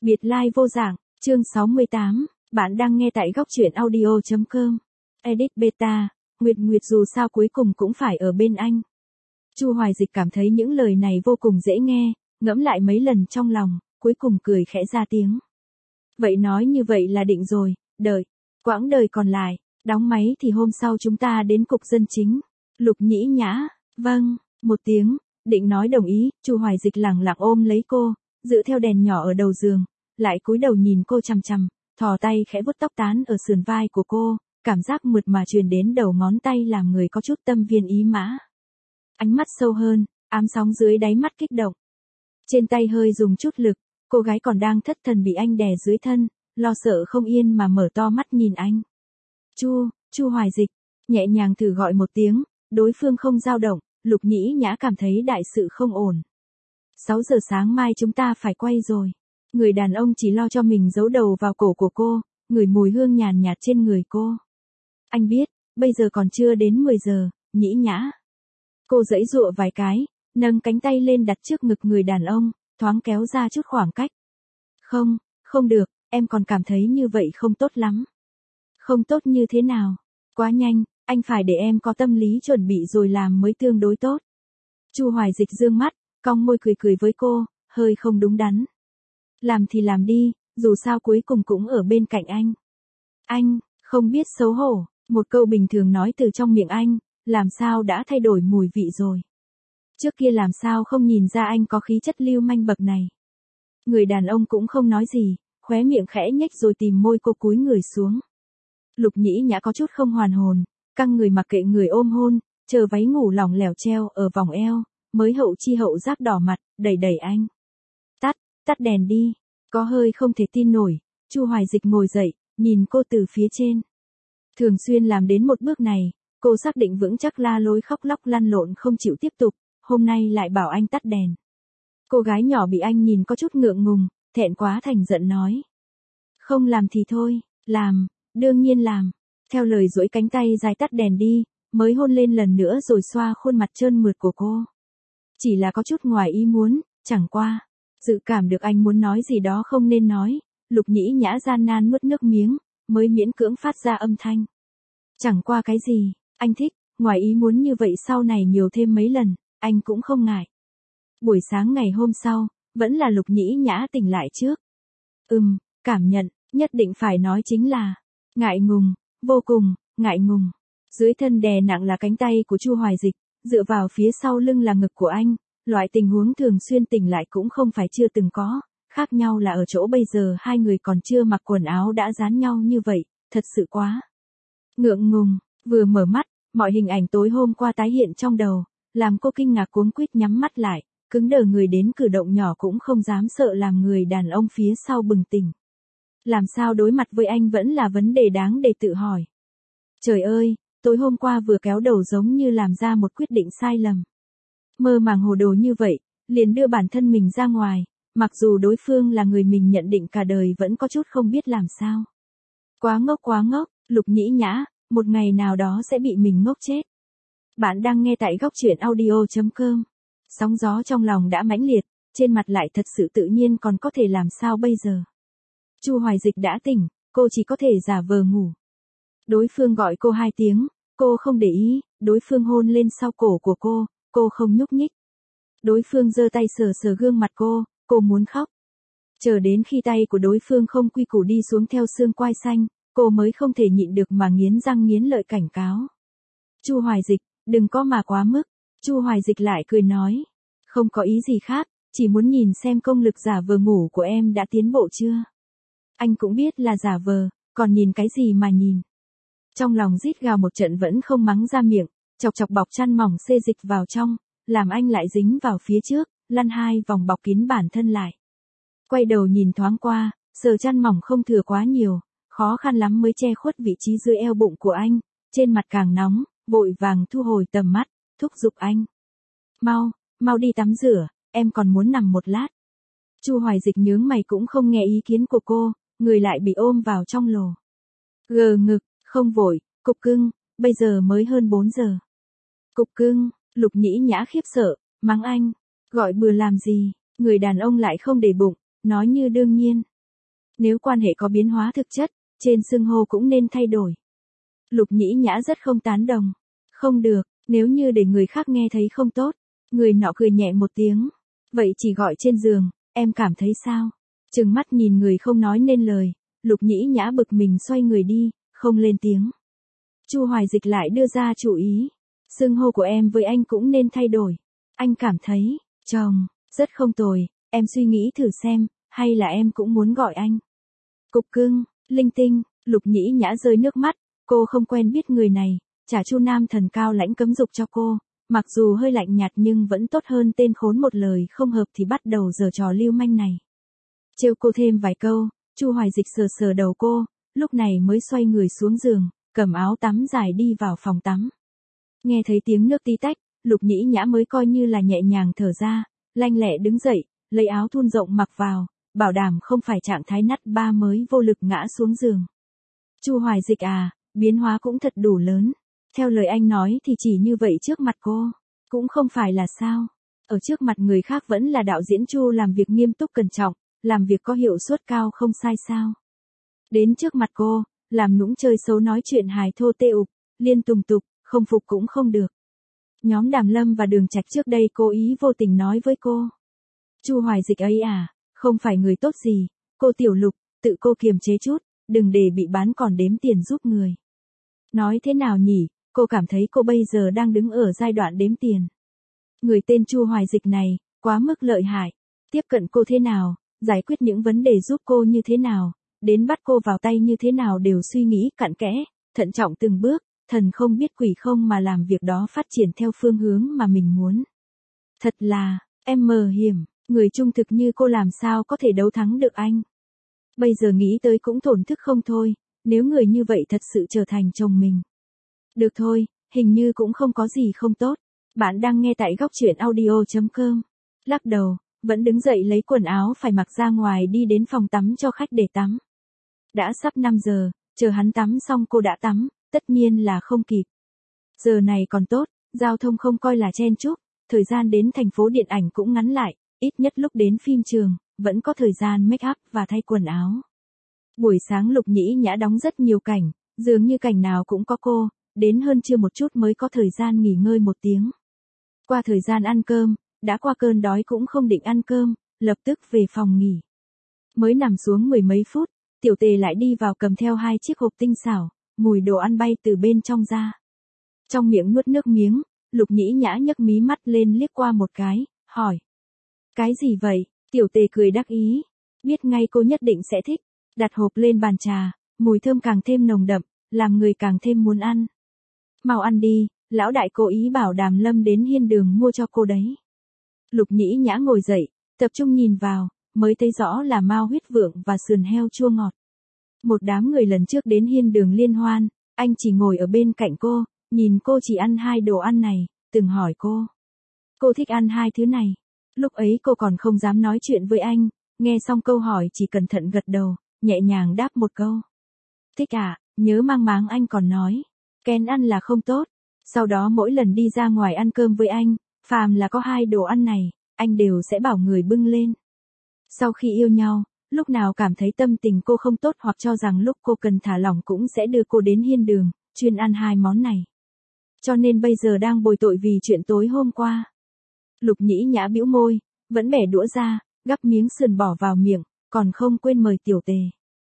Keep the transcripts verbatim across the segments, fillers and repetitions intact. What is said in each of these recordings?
Biệt lai vô dạng, chương sáu mươi tám, bạn đang nghe tại góc truyện audio chấm com. Edit beta, Nguyệt Nguyệt dù sao cuối cùng cũng phải ở bên anh. Chu Hoài Dịch cảm thấy những lời này vô cùng dễ nghe, ngẫm lại mấy lần trong lòng, cuối cùng cười khẽ ra tiếng. Vậy nói như vậy là định rồi, đợi, quãng đời còn lại, đóng máy thì hôm sau chúng ta đến cục dân chính. Lục Nhĩ Nhã, vâng, một tiếng, định nói đồng ý, Chu Hoài Dịch lẳng lặng ôm lấy cô, dựa theo đèn nhỏ ở đầu giường, lại cúi đầu nhìn cô chằm chằm, thò tay khẽ vuốt tóc tán ở sườn vai của cô, cảm giác mượt mà truyền đến đầu ngón tay làm người có chút tâm viên ý mã. Ánh mắt sâu hơn, ám sóng dưới đáy mắt kích động. Trên tay hơi dùng chút lực, cô gái còn đang thất thần bị anh đè dưới thân, lo sợ không yên mà mở to mắt nhìn anh. Chu, Chu Hoài Dịch, nhẹ nhàng thử gọi một tiếng, đối phương không dao động, Lục Nhĩ Nhã cảm thấy đại sự không ổn. sáu giờ sáng mai chúng ta phải quay rồi. Người đàn ông chỉ lo cho mình giấu đầu vào cổ của cô, ngửi mùi hương nhàn nhạt trên người cô. Anh biết, bây giờ còn chưa đến mười giờ, Nhĩ Nhã. Cô giãy giụa vài cái, nâng cánh tay lên đặt trước ngực người đàn ông, thoáng kéo ra chút khoảng cách. Không, không được, em còn cảm thấy như vậy không tốt lắm. Không tốt như thế nào? Quá nhanh, anh phải để em có tâm lý chuẩn bị rồi làm mới tương đối tốt. Chu Hoài Dịch dương mắt, cong môi cười cười với cô, hơi không đúng đắn. Làm thì làm đi, dù sao cuối cùng cũng ở bên cạnh anh. Anh, không biết xấu hổ, một câu bình thường nói từ trong miệng anh, làm sao đã thay đổi mùi vị rồi. Trước kia làm sao không nhìn ra anh có khí chất lưu manh bậc này. Người đàn ông cũng không nói gì, khóe miệng khẽ nhếch rồi tìm môi cô cúi người xuống. Lục Nhĩ Nhã có chút không hoàn hồn, căng người mặc kệ người ôm hôn, chờ váy ngủ lỏng lẻo treo ở vòng eo, mới hậu chi hậu giác đỏ mặt, đẩy đẩy anh. Tắt, tắt đèn đi, có hơi không thể tin nổi, Chu Hoài Dịch ngồi dậy, nhìn cô từ phía trên. Thường xuyên làm đến một bước này, cô xác định vững chắc la lối khóc lóc lăn lộn không chịu tiếp tục, hôm nay lại bảo anh tắt đèn. Cô gái nhỏ bị anh nhìn có chút ngượng ngùng, thẹn quá thành giận nói. Không làm thì thôi, làm, đương nhiên làm. Theo lời duỗi cánh tay dài tắt đèn đi, mới hôn lên lần nữa rồi xoa khuôn mặt trơn mượt của cô. Chỉ là có chút ngoài ý muốn, chẳng qua. Dự cảm được anh muốn nói gì đó không nên nói, Lục Nhĩ Nhã gian nan nuốt nước miếng, mới miễn cưỡng phát ra âm thanh. Chẳng qua cái gì, anh thích, ngoài ý muốn như vậy sau này nhiều thêm mấy lần, anh cũng không ngại. Buổi sáng ngày hôm sau, vẫn là Lục Nhĩ Nhã tỉnh lại trước. Ừm, cảm nhận, nhất định phải nói chính là, ngại ngùng, vô cùng, ngại ngùng. Dưới thân đè nặng là cánh tay của Chu Hoài Dịch, dựa vào phía sau lưng là ngực của anh, loại tình huống thường xuyên tỉnh lại cũng không phải chưa từng có, khác nhau là ở chỗ bây giờ hai người còn chưa mặc quần áo đã dán nhau như vậy, thật sự quá ngượng ngùng. Vừa mở mắt, mọi hình ảnh tối hôm qua tái hiện trong đầu, làm cô kinh ngạc cuống quýt nhắm mắt lại, cứng đờ người đến cử động nhỏ cũng không dám sợ làm người đàn ông phía sau bừng tỉnh. Làm sao đối mặt với anh vẫn là vấn đề đáng để tự hỏi. Trời ơi, tối hôm qua vừa kéo đầu giống như làm ra một quyết định sai lầm. Mơ màng hồ đồ như vậy, liền đưa bản thân mình ra ngoài, mặc dù đối phương là người mình nhận định cả đời vẫn có chút không biết làm sao. Quá ngốc quá ngốc, Lục Nhĩ Nhã, một ngày nào đó sẽ bị mình ngốc chết. Bạn đang nghe tại góc truyện audio chấm com. Sóng gió trong lòng đã mãnh liệt, trên mặt lại thật sự tự nhiên còn có thể làm sao bây giờ. Chu Hoài Dịch đã tỉnh, cô chỉ có thể giả vờ ngủ. Đối phương gọi cô hai tiếng, cô không để ý, đối phương hôn lên sau cổ của cô, cô không nhúc nhích. Đối phương giơ tay sờ sờ gương mặt cô, cô muốn khóc. Chờ đến khi tay của đối phương không quy củ đi xuống theo xương quai xanh, cô mới không thể nhịn được mà nghiến răng nghiến lợi cảnh cáo. Chu Hoài Dịch, đừng có mà quá mức. Chu Hoài Dịch lại cười nói. Không có ý gì khác, chỉ muốn nhìn xem công lực giả vờ ngủ của em đã tiến bộ chưa. Anh cũng biết là giả vờ, còn nhìn cái gì mà nhìn. Trong lòng rít gào một trận vẫn không mắng ra miệng, chọc chọc bọc chăn mỏng xê dịch vào trong, làm anh lại dính vào phía trước, lăn hai vòng bọc kín bản thân lại. Quay đầu nhìn thoáng qua, sờ chăn mỏng không thừa quá nhiều, khó khăn lắm mới che khuất vị trí dưới eo bụng của anh, trên mặt càng nóng, vội vàng thu hồi tầm mắt, thúc giục anh. Mau, mau đi tắm rửa, em còn muốn nằm một lát. Chu Hoài Dịch nhướng mày cũng không nghe ý kiến của cô, người lại bị ôm vào trong lồ. Gờ ngực, không vội, cục cưng, bây giờ mới hơn bốn giờ. Cục cưng, Lục Nhĩ Nhã khiếp sợ, mắng anh, gọi bừa làm gì, người đàn ông lại không để bụng, nói như đương nhiên, Nếu quan hệ có biến hóa thực chất, trên xưng hô cũng nên thay đổi. Lục Nhĩ Nhã rất không tán đồng. Không được, nếu như để người khác nghe thấy không tốt. Người nọ cười nhẹ một tiếng. Vậy chỉ gọi trên giường, em cảm thấy sao? Trừng mắt nhìn người không nói nên lời, Lục Nhĩ Nhã bực mình xoay người đi, không lên tiếng. Chu Hoài Dịch lại đưa ra chủ ý. Xưng hô của em với anh cũng nên thay đổi. Anh cảm thấy, chồng, rất không tồi, em suy nghĩ thử xem, hay là em cũng muốn gọi anh. Cục cưng, linh tinh, Lục Nhĩ Nhã rơi nước mắt, cô không quen biết người này, trả Chu Nam Thần cao lãnh cấm dục cho cô, mặc dù hơi lạnh nhạt nhưng vẫn tốt hơn tên khốn một lời không hợp thì bắt đầu giở trò lưu manh này. Trêu cô thêm vài câu, Chu Hoài Dịch sờ sờ đầu cô, lúc này mới xoay người xuống giường, cầm áo tắm dài đi vào phòng tắm. Nghe thấy tiếng nước tí tách, Lục Nhĩ Nhã mới coi như là nhẹ nhàng thở ra, lanh lẹ đứng dậy, lấy áo thun rộng mặc vào, bảo đảm không phải trạng thái nắt ba mới vô lực ngã xuống giường. Chu Hoài Dịch à, biến hóa cũng thật đủ lớn. Theo lời anh nói thì chỉ như vậy trước mặt cô, cũng không phải là sao. Ở trước mặt người khác vẫn là đạo diễn Chu làm việc nghiêm túc cẩn trọng, làm việc có hiệu suất cao không sai sao. Đến trước mặt cô, làm nũng chơi xấu nói chuyện hài thô tê ục, liên tùng tục, không phục cũng không được. Nhóm Đàm Lâm và Đường Trạch trước đây cố ý vô tình nói với cô. Chu Hoài Dịch ấy à, không phải người tốt gì, cô Tiểu Lục, tự cô kiềm chế chút, đừng để bị bán còn đếm tiền giúp người. Nói thế nào nhỉ, cô cảm thấy cô bây giờ đang đứng ở giai đoạn đếm tiền. Người tên Chu Hoài Dịch này, quá mức lợi hại. Tiếp cận cô thế nào, giải quyết những vấn đề giúp cô như thế nào, đến bắt cô vào tay như thế nào đều suy nghĩ cặn kẽ, thận trọng từng bước, thần không biết quỷ không mà làm việc đó phát triển theo phương hướng mà mình muốn. Thật là, em mờ hiểm, người trung thực như cô làm sao có thể đấu thắng được anh. Bây giờ nghĩ tới cũng thổn thức không thôi, nếu người như vậy thật sự trở thành chồng mình. Được thôi, hình như cũng không có gì không tốt. Bạn đang nghe tại góc truyện audio chấm com. Lắc đầu, vẫn đứng dậy lấy quần áo phải mặc ra ngoài đi đến phòng tắm cho khách để tắm. Đã sắp năm giờ, chờ hắn tắm xong cô đã tắm, tất nhiên là không kịp. Giờ này còn tốt, giao thông không coi là chen chúc, thời gian đến thành phố điện ảnh cũng ngắn lại, ít nhất lúc đến phim trường, vẫn có thời gian make up và thay quần áo. Buổi sáng Lục Nhĩ Nhã đóng rất nhiều cảnh, dường như cảnh nào cũng có cô, đến hơn trưa một chút mới có thời gian nghỉ ngơi một tiếng. Qua thời gian ăn cơm, đã qua cơn đói cũng không định ăn cơm, lập tức về phòng nghỉ. Mới nằm xuống mười mấy phút, Tiểu Tề lại đi vào cầm theo hai chiếc hộp tinh xảo, mùi đồ ăn bay từ bên trong ra. Trong miệng nuốt nước miếng, Lục Nhĩ Nhã nhấc mí mắt lên liếc qua một cái, hỏi. Cái gì vậy? Tiểu Tề cười đắc ý, biết ngay cô nhất định sẽ thích, đặt hộp lên bàn trà, mùi thơm càng thêm nồng đậm, làm người càng thêm muốn ăn. Mau ăn đi, lão đại cố ý bảo Đàm Lâm đến hiên đường mua cho cô đấy. Lục Nhĩ Nhã ngồi dậy, tập trung nhìn vào, mới thấy rõ là mao huyết vượng và sườn heo chua ngọt. Một đám người lần trước đến hiên đường liên hoan, anh chỉ ngồi ở bên cạnh cô, nhìn cô chỉ ăn hai đồ ăn này, từng hỏi cô. Cô thích ăn hai thứ này. Lúc ấy cô còn không dám nói chuyện với anh, nghe xong câu hỏi chỉ cẩn thận gật đầu, nhẹ nhàng đáp một câu. Thích à, nhớ mang máng anh còn nói. Kén ăn là không tốt. Sau đó mỗi lần đi ra ngoài ăn cơm với anh, phàm là có hai đồ ăn này, anh đều sẽ bảo người bưng lên. Sau khi yêu nhau, lúc nào cảm thấy tâm tình cô không tốt hoặc cho rằng lúc cô cần thả lỏng cũng sẽ đưa cô đến hiên đường, chuyên ăn hai món này. Cho nên bây giờ đang bồi tội vì chuyện tối hôm qua. Lục Nhĩ Nhã bĩu môi, vẫn bẻ đũa ra, gắp miếng sườn bỏ vào miệng, còn không quên mời Tiểu Tề.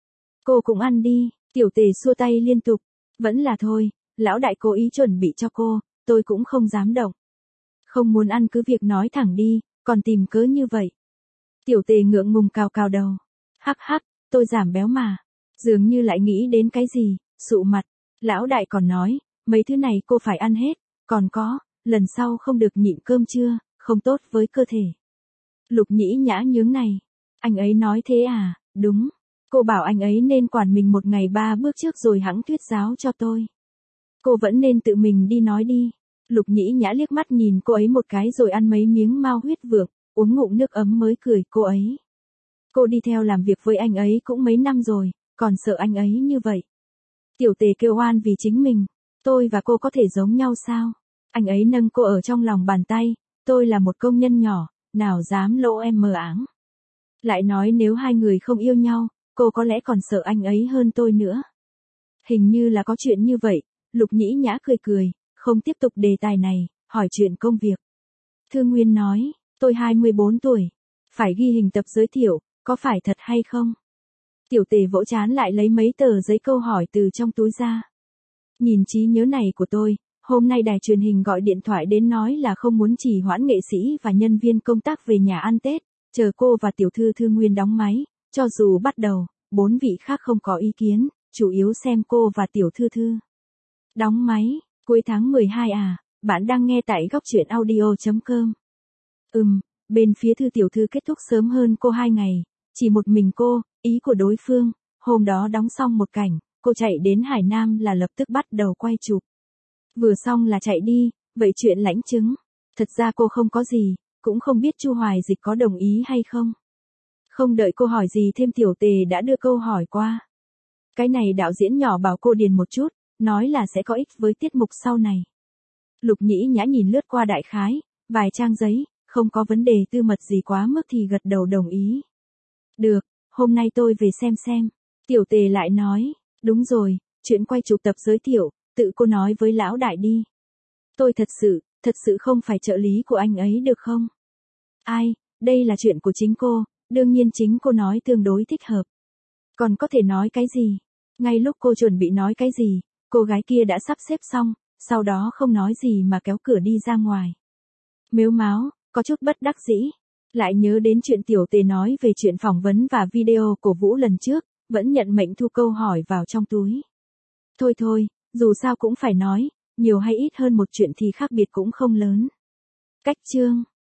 Cô cũng ăn đi, Tiểu Tề xua tay liên tục, vẫn là thôi, lão đại cố ý chuẩn bị cho cô, tôi cũng không dám động. Không muốn ăn cứ việc nói thẳng đi, còn tìm cớ như vậy. Tiểu Tề ngượng ngùng cào cào đầu, hắc hắc, tôi giảm béo mà, dường như lại nghĩ đến cái gì, sụ mặt, lão đại còn nói, mấy thứ này cô phải ăn hết, còn có, lần sau không được nhịn cơm trưa, không tốt với cơ thể. Lục Nhĩ Nhã nhướng này, anh ấy nói thế à, đúng, cô bảo anh ấy nên quản mình một ngày ba bước trước rồi hẵng thuyết giáo cho tôi. Cô vẫn nên tự mình đi nói đi. Lục Nhĩ Nhã liếc mắt nhìn cô ấy một cái rồi ăn mấy miếng mao huyết vượng, uống ngụm nước ấm mới cười cô ấy. Cô đi theo làm việc với anh ấy cũng mấy năm rồi, còn sợ anh ấy như vậy. Tiểu Tề kêu oan vì chính mình, tôi và cô có thể giống nhau sao? Anh ấy nâng cô ở trong lòng bàn tay, tôi là một công nhân nhỏ, nào dám lỗ em mờ áng. Lại nói nếu hai người không yêu nhau, cô có lẽ còn sợ anh ấy hơn tôi nữa. Hình như là có chuyện như vậy, Lục Nhĩ Nhã cười cười, không tiếp tục đề tài này, hỏi chuyện công việc. Thư Nguyên nói, tôi hai mươi bốn tuổi, phải ghi hình tập giới thiệu, có phải thật hay không? Tiểu Tề vỗ trán lại lấy mấy tờ giấy câu hỏi từ trong túi ra. Nhìn trí nhớ này của tôi, hôm nay đài truyền hình gọi điện thoại đến nói là không muốn trì hoãn nghệ sĩ và nhân viên công tác về nhà ăn Tết, chờ cô và tiểu thư Thư Nguyên đóng máy, cho dù bắt đầu, bốn vị khác không có ý kiến, chủ yếu xem cô và tiểu thư Thư. Đóng máy, cuối tháng mười hai à, bạn đang nghe tại góc truyện audio chấm com. Ừm, bên phía Thư tiểu thư kết thúc sớm hơn cô hai ngày, chỉ một mình cô, ý của đối phương, hôm đó đóng xong một cảnh, cô chạy đến Hải Nam là lập tức bắt đầu quay chụp. Vừa xong là chạy đi, vậy chuyện lãnh chứng. Thật ra cô không có gì, cũng không biết Chu Hoài Dịch có đồng ý hay không. Không đợi cô hỏi gì thêm Tiểu Tề đã đưa câu hỏi qua. Cái này đạo diễn nhỏ bảo cô điền một chút, nói là sẽ có ích với tiết mục sau này. Lục Nhĩ Nhã nhìn lướt qua đại khái, vài trang giấy, không có vấn đề tư mật gì quá mức thì gật đầu đồng ý. Được, hôm nay tôi về xem xem. Tiểu Tề lại nói, đúng rồi, chuyện quay chụp tập giới thiệu, tự cô nói với lão đại đi. Tôi thật sự, thật sự không phải trợ lý của anh ấy được không? Ai, đây là chuyện của chính cô, đương nhiên chính cô nói tương đối thích hợp. Còn có thể nói cái gì? Ngay lúc cô chuẩn bị nói cái gì, cô gái kia đã sắp xếp xong, sau đó không nói gì mà kéo cửa đi ra ngoài. Mếu máo, có chút bất đắc dĩ. Lại nhớ đến chuyện Tiểu Tề nói về chuyện phỏng vấn và video cổ vũ lần trước, vẫn nhận mệnh thu câu hỏi vào trong túi. Thôi thôi, dù sao cũng phải nói, nhiều hay ít hơn một chuyện thì khác biệt cũng không lớn. Cách chương